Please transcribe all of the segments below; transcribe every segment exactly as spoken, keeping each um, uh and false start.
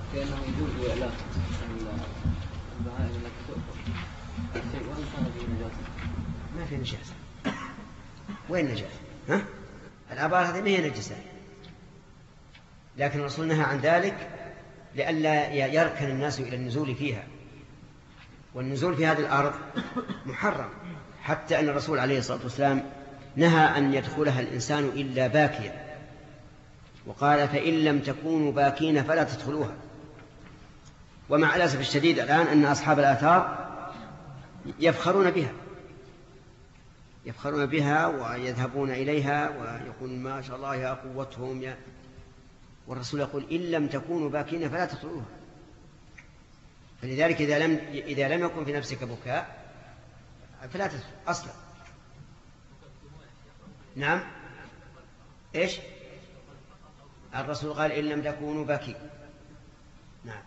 كأنه يجوز إعلاء البهائم التي تؤكل الشيء وإن كان فيه نجاسة. ما في نجاسة. وين نجاسة؟ ها؟ الآبار هذه ما هي نجسة، لكن الرسول نهى عن ذلك لئلا يركن الناس إلى النزول فيها، والنزول في هذه الأرض محرم، حتى أن الرسول عليه الصلاة والسلام نهى أن يدخلها الإنسان إلا باكيا، وقال فإن لم تكونوا باكين فلا تدخلوها. ومع الأسف الشديد الآن أن أصحاب الآثار يفخرون بها يفخرون بها ويذهبون إليها ويقول ما شاء الله يا قوتهم يا، والرسول يقول إن لم تكونوا باكين فلا تدخلوها. فلذلك إذا لم, إذا لم يكن في نفسك بكاء فلا تدخل أصلا. نعم. إيش الرسول قال إن لم تكونوا باكين. نعم.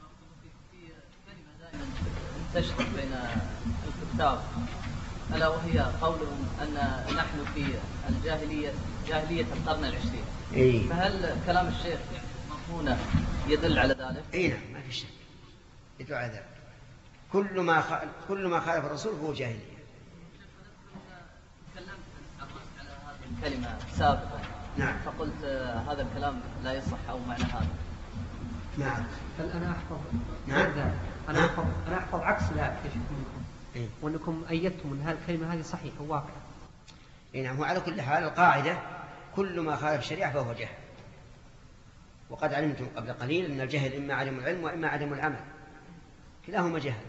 تشتغل بين الكتاب ألا وهي قولهم أن نحن في الجاهلية جاهلية القرن العشرين. إيه؟ فهل كلام الشيخ هنا يدل على ذلك؟ إيه نعم، ما في شك يدل على ذلك. كل ما خ... كل ما خالف الرسول هو جاهلية. تكلمت على هذه الكلمة سابقا. نعم. فقلت هذا الكلام لا يصح أو معنى هذا. نعم. هل أنا أحفظ نعم. أنا أحفظ أنا أحفظ عكس ذلك يا شيخ منكم. إيه؟ وأنكم أيدتم أن هذه الكلمة هذه صحيحة وواقعة. إيه نعم. وعلى كل حال القاعدة كل ما خالف الشريعة فهو جهل، وقد علمتم قبل قليل أن الجهل إما عدم العلم وإما عدم العمل، كلاهما جهل.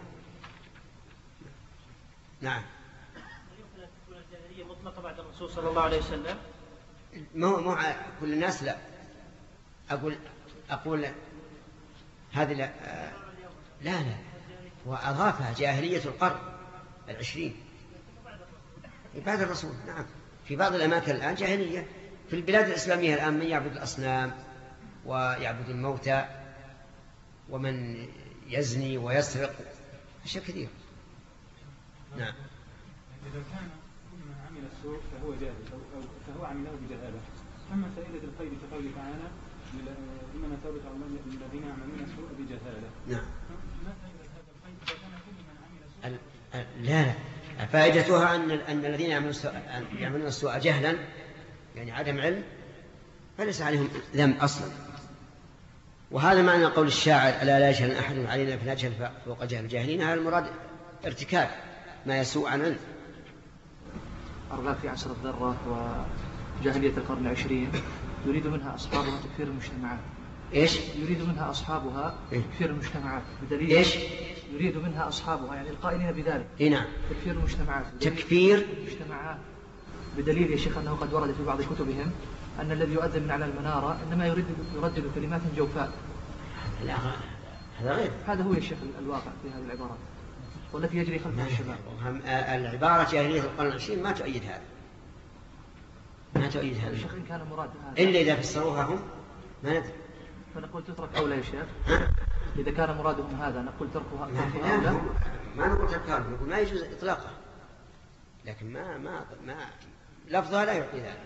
نعم. يمكن أن تكون الجاهلية مطلقة بعد الرسول صلى الله عليه وسلم؟ مو مو كل الناس لا. أقول أقول هذه لا لا, لا. وأضافها جاهلية القرن العشرين بعد الرسول. نعم. في بعض الأماكن الآن جاهلية. في البلاد الإسلامية الآن من يعبد الأصنام ويعبد الموتى ومن يزني ويسرق أشياء كثير. نعم. إذا كان كل من عمل السوء فهو جاهل أو فهو عمله بجهالة، أما فائدة الخير في قوله تعالى إنما ثابت على الذين يعملون السوء بجهالة. نعم. ما فائدة هذا الخير إذا كان كل من عمل السوء؟ لا لا، فائدتها أن أن الذين يعملون السوء جهلا يعني عدم علم فليس عليهم ذنب أصلا. وهذا معنى قول الشاعر ألا لا يجهل أحد علينا فنجهل فوق جهل الجاهلين. هذا المراد ارتكاب ما يسوء عن علم. أرغاب في عصر الذرة وجاهلية القرن العشرين يريد منها أصحابها تكفير المجتمعات. إيش؟ يريد منها أصحابها تكفير المجتمعات بدليل إيش؟ يريد منها أصحابها يعني القائلين بذلك. إيه نعم. تكفير المجتمعات. تكفير المجتمعات بدليل يا شيخ أنه قد ورد في بعض كتبهم أن الذي يؤذن من على المنارة إنما يريد يردد كلمات جوفاء. لا هذا غير. هذا هو يا شيخ الواقع في هذه العبارات والتي يجري خلفها الشباب. العبارة جاهلية القرن العشرين ما تؤيد هذا، ما تؤيد هذا. الشيخ إن كان مراد هذا إلا إذا فسروها هم ما ندري. فنقول تترك أولى يا شيخ. إذا كان مرادهم هذا نقول تركها أولى. ما نقول تركها، نقول ما يجوز إطلاقها، لكن ما ما ما لفظها لا يعطي ذلك.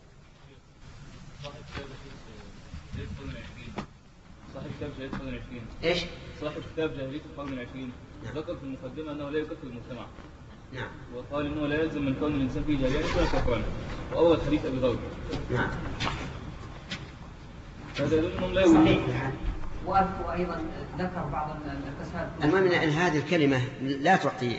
صاحب كتاب جاهلية القرن العشرين. إيش؟ صاحب كتاب جاهلية القرن العشرين ذكر في المقدمة أنه لا يكفر المجتمع. نعم. وقال إنه لا يلزم من كون الإنسان فيه جاهلية يكون كفرا، وأول حديث أبي ذر. نعم. هذا يدل أنهم لا يؤمنون. وأيضا ذكر بعض الفساد. المهم أن هذه الكلمة لا تعطي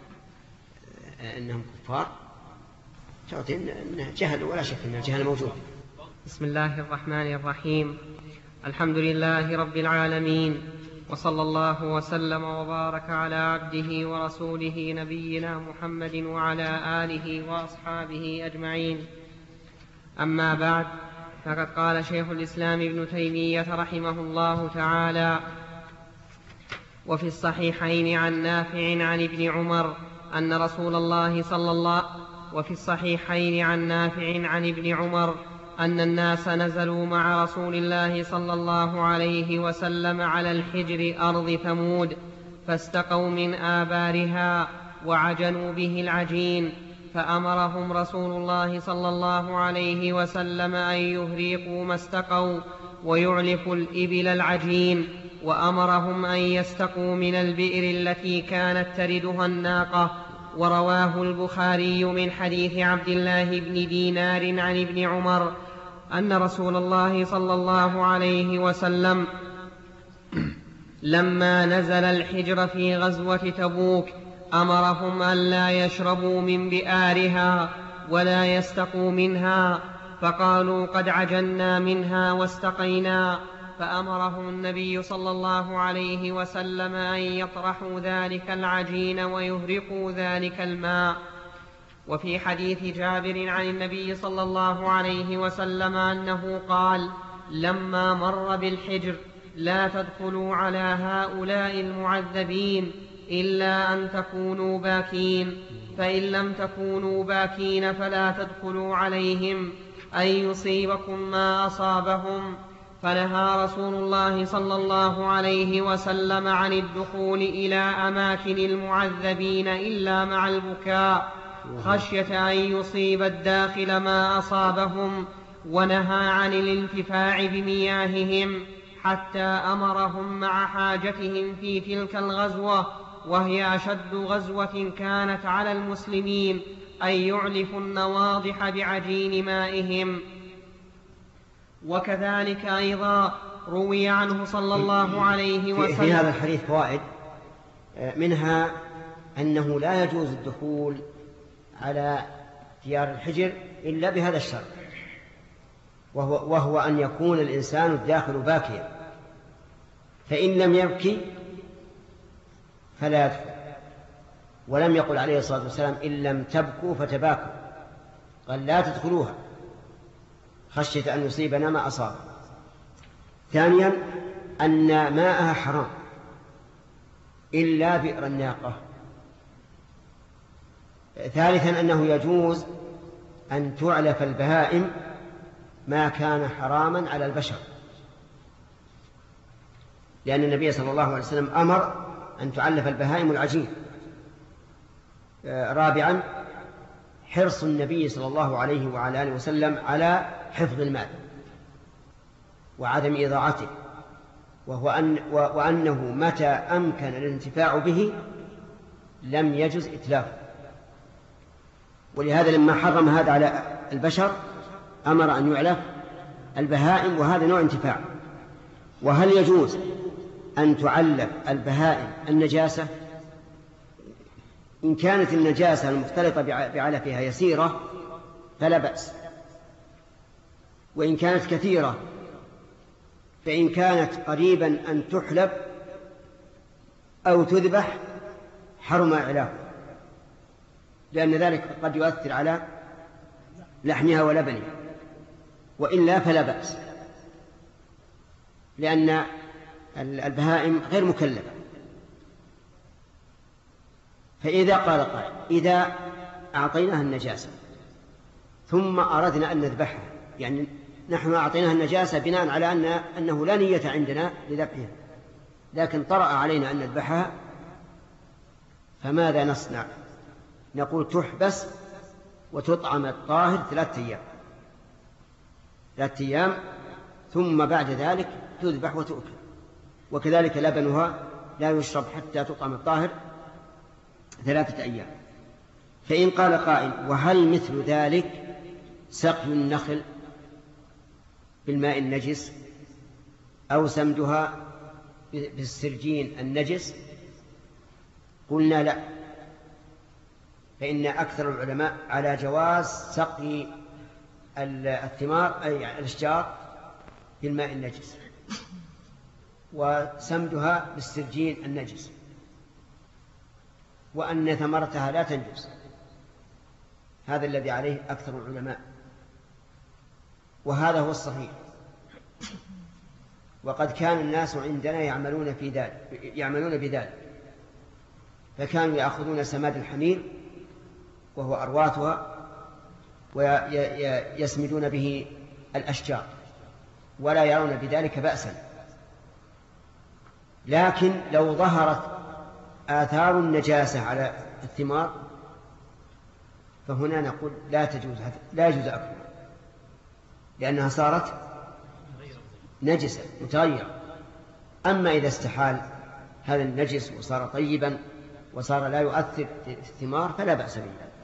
أنهم كفار، تعطي أنها جهل، ولا شك أن الجهل موجود. بسم الله الرحمن الرحيم. الحمد لله رب العالمين، وصلى الله وسلم وبارك على عبده ورسوله نبينا محمد وعلى آله وأصحابه أجمعين. أما بعد، فقد قال شيخ الإسلام ابن تيمية رحمه الله تعالى: وفي الصحيحين عن نافع عن ابن عمر أن رسول الله صلى الله وفي الصحيحين عن نافع عن ابن عمر أن الناس نزلوا مع رسول الله صلى الله عليه وسلم على الحجر أرض ثمود فاستقوا من آبارها وعجنوا به العجين، فأمرهم رسول الله صلى الله عليه وسلم أن يهريقوا ما استقوا ويعلفوا الإبل العجين، وأمرهم أن يستقوا من البئر التي كانت تردها الناقة. ورواه البخاري من حديث عبد الله بن دينار عن ابن عمر أن رسول الله صلى الله عليه وسلم لما نزل الحجر في غزوة تبوك أمرهم أن لا يشربوا من بئارها ولا يستقوا منها، فقالوا قد عجلنا منها واستقينا، فأمرهم النبي صلى الله عليه وسلم أن يطرحوا ذلك العجين ويهرقوا ذلك الماء. وفي حديث جابر عن النبي صلى الله عليه وسلم أنه قال لما مر بالحجر لا تدخلوا على هؤلاء المعذبين إلا أن تكونوا باكين، فإن لم تكونوا باكين فلا تدخلوا عليهم أن يصيبكم ما أصابهم. فنهى رسول الله صلى الله عليه وسلم عن الدخول إلى أماكن المعذبين إلا مع البكاء خشية أن يصيب الداخل ما أصابهم، ونهى عن الانتفاع بمياههم حتى أمرهم مع حاجتهم في تلك الغزوة، وهي أشد غزوة كانت على المسلمين، أن يعلفوا النواضح بعجين مائهم. وكذلك أيضا روي عنه صلى الله عليه وسلم في هذا الحديث فوائد، منها أنه لا يجوز الدخول على ديار الحجر إلا بهذا الشرط، وهو, وهو أن يكون الإنسان الداخل باكيا، فإن لم يبكي فلا يدخل. ولم يقل عليه الصلاة والسلام إن لم تبكوا فتباكوا، قال لا تدخلوها خشية أن يصيبنا ما أصاب. ثانيا أن ماءها حرام إلا بئر الناقة. ثالثا أنه يجوز أن تعلف البهائم ما كان حراما على البشر، لأن النبي صلى الله عليه وسلم أمر أن تعلف البهائم العجين. رابعا حرص النبي صلى الله عليه وعلى آله وسلم على حفظ المال وعدم إضاعته، وهو أن وأنه متى أمكن الانتفاع به لم يجز إتلافه. ولهذا لما حرم هذا على البشر أمر أن يعلف البهائم، وهذا نوع انتفاع. وهل يجوز أن تعلف البهائم النجاسة؟ إن كانت النجاسة المختلطة بعلفها يسيرة فلا بأس، وإن كانت كثيرة فإن كانت قريبا أن تحلب أو تذبح حرم إعلافها، لأن ذلك قد يؤثر على لحمها ولبنها، وإلا فلا بأس، لأن البهائم غير مكلفة. فإذا قال قائل إذا أعطيناها النجاسة ثم أردنا أن نذبحها، يعني نحن أعطيناها النجاسة بناء على أن أنه لا نية عندنا لذبحها، لكن طرأ علينا أن نذبحها، فماذا نصنع؟ نقول تحبس وتطعم الطاهر ثلاثة أيام ثلاثة أيام ثم بعد ذلك تذبح وتؤكل. وكذلك لبنها لا يشرب حتى تطعم الطاهر ثلاثة أيام. فإن قال قائل وهل مثل ذلك سقي النخل بالماء النجس أو سمدها بالسرجين النجس؟ قلنا لا، فإن أكثر العلماء على جواز سقي الثمار أي الأشجار بالماء النجس وسمدها بالسرجين النجس، وأن ثمرتها لا تنجس. هذا الذي عليه أكثر العلماء، وهذا هو الصحيح. وقد كان الناس عندنا يعملون في ذلك يعملون بذلك، فكانوا يأخذون سماد الحمير وهو أرواتها ويسمدون به الأشجار ولا يرون بذلك بأسا. لكن لو ظهرت آثار النجاسة على الثمار فهنا نقول لا تجوز لا يجوز أكلها، لأنها صارت نجسة متغيرة. أما إذا استحال هذا النجس وصار طيبا وصار لا يؤثر في الثمار فلا بأس به.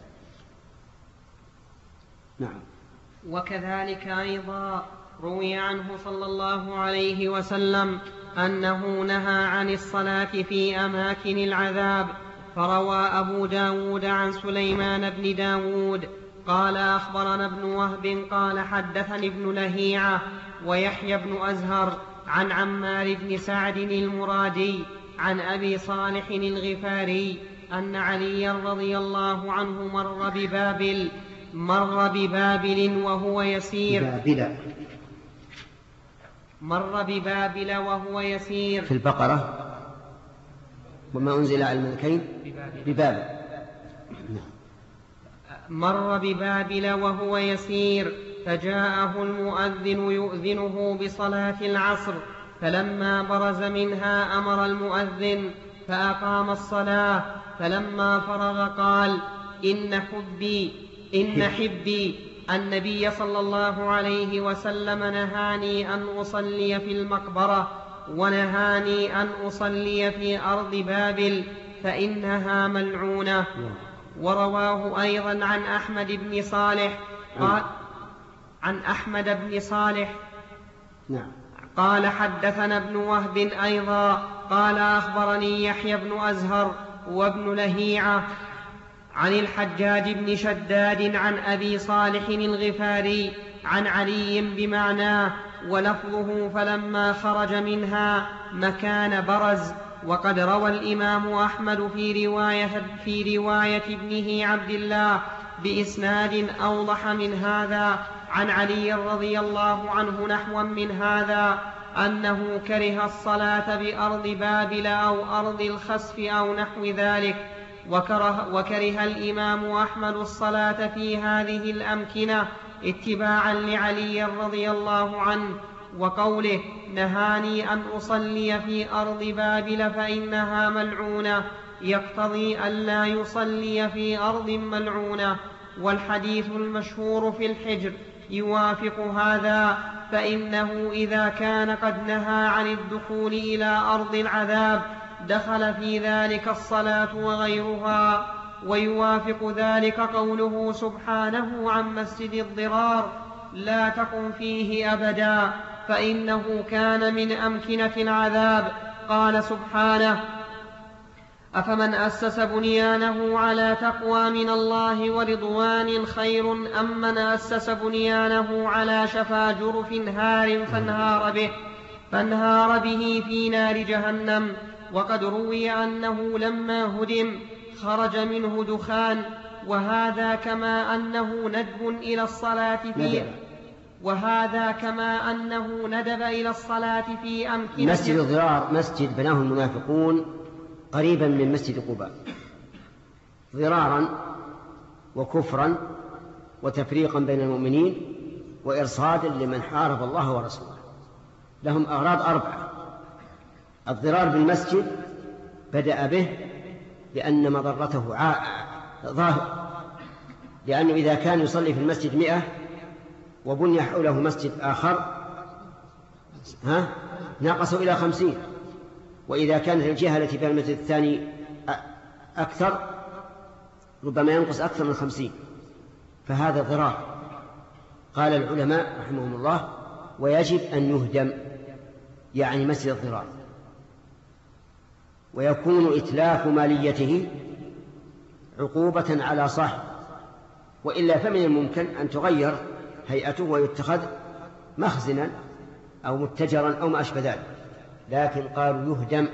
نعم. وكذلك أيضا روي عنه صلى الله عليه وسلم أنه نهى عن الصلاة في أماكن العذاب. فروى أبو داود عن سليمان بن داود قال أخبرنا ابن وهب قال حدثني ابن لهيعة ويحيى بن أزهر عن عمار بن سعد المرادي عن أبي صالح الغفاري أن عليا رضي الله عنه مر ببابل مر ببابل وهو يسير بابل مر ببابل وهو يسير في البقرة وما أنزل على الملكين ببابل. مر ببابل وهو يسير فجاءه المؤذن يؤذنه بصلاة العصر فلما برز منها أمر المؤذن فأقام الصلاة فلما فرغ قال إن حبي إن حبي النبي صلى الله عليه وسلم نهاني أن أصلي في المقبرة ونهاني أن أصلي في أرض بابل فإنها ملعونة. ورواه أيضا عن أحمد بن صالح قال عن أحمد بن صالح قال حدثنا ابن وهب أيضا قال أخبرني يحيى بن أزهر وابن لهيعة عن الحجاج بن شداد عن أبي صالح الغفاري عن علي بمعناه ولفظه فلما خرج منها مكان برز. وقد روى الإمام أحمد في رواية, في رواية ابنه عبد الله بإسناد أوضح من هذا عن علي رضي الله عنه نحوا من هذا أنه كره الصلاة بأرض بابل أو أرض الخسف أو نحو ذلك. وكره, وكره الإمام أحمد الصلاة في هذه الأمكنة اتباعا لعلي رضي الله عنه. وقوله نهاني أن أصلي في أرض بابل فإنها ملعونة يقتضي أن لا يصلي في أرض ملعونة. والحديث المشهور في الحجر يوافق هذا فإنه إذا كان قد نهى عن الدخول إلى أرض العذاب دخل في ذلك الصلاة وغيرها. ويوافق ذلك قوله سبحانه عن مسجد الضرار لا تقم فيه أبدا فإنه كان من أمكنة العذاب. قال سبحانه أفمن أسس بنيانه على تقوى من الله ورضوان خير أم من أسس بنيانه على شفا جرف هار فانهار به, فانهار به في نار جهنم. وقد روي أنه لما هدم خرج منه دخان. وهذا كما أنه ندب إلى الصلاة في وهذا كما أنه ندب إلى الصلاة في أمكنة مسجد الضرار مسجد بناه المنافقون قريبا من مسجد قباء ضرارا وكفرا وتفريقا بين المؤمنين وإرصادا لمن حارب الله ورسوله. لهم أغراض أربعة. الضرار بالمسجد بدأ به لأن مضرته ظاهر، لأنه إذا كان يصلي في المسجد مئة وبني حوله مسجد آخر ها ناقصوا إلى خمسين، وإذا كانت الجهة التي فيها المسجد الثاني أكثر ربما ينقص أكثر من خمسين، فهذا ضرار. قال العلماء رحمهم الله ويجب أن يهدم، يعني مسجد الضرار، ويكون إتلاف ماليته عقوبة على صاحب، وإلا فمن الممكن أن تغير هيئته ويتخذ مخزنا أو متجرا أو ما أشبه ذلك، لكن قالوا يهدم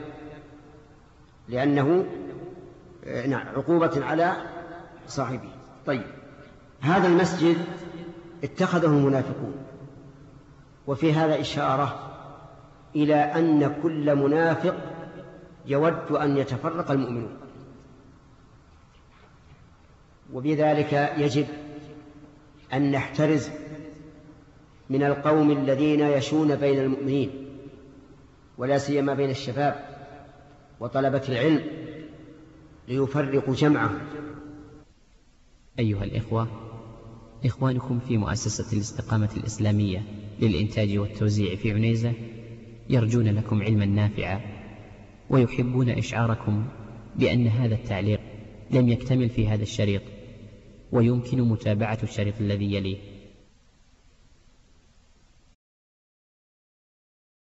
لأنه نعم عقوبة على صاحبه. طيب، هذا المسجد اتخذه المنافقون، وفي هذا إشارة إلى أن كل منافق يود أن يتفرق المؤمنون، وبذلك يجب أن نحترز من القوم الذين يشون بين المؤمنين، ولا سيما بين الشباب وطلبة العلم، ليفرقوا جمعهم. أيها الإخوة، إخوانكم في مؤسسة الاستقامة الإسلامية للإنتاج والتوزيع في عنيزة يرجون لكم علما نافعا، ويحبون إشعاركم بأن هذا التعليق لم يكتمل في هذا الشريط، ويمكن متابعة الشريط الذي يليه.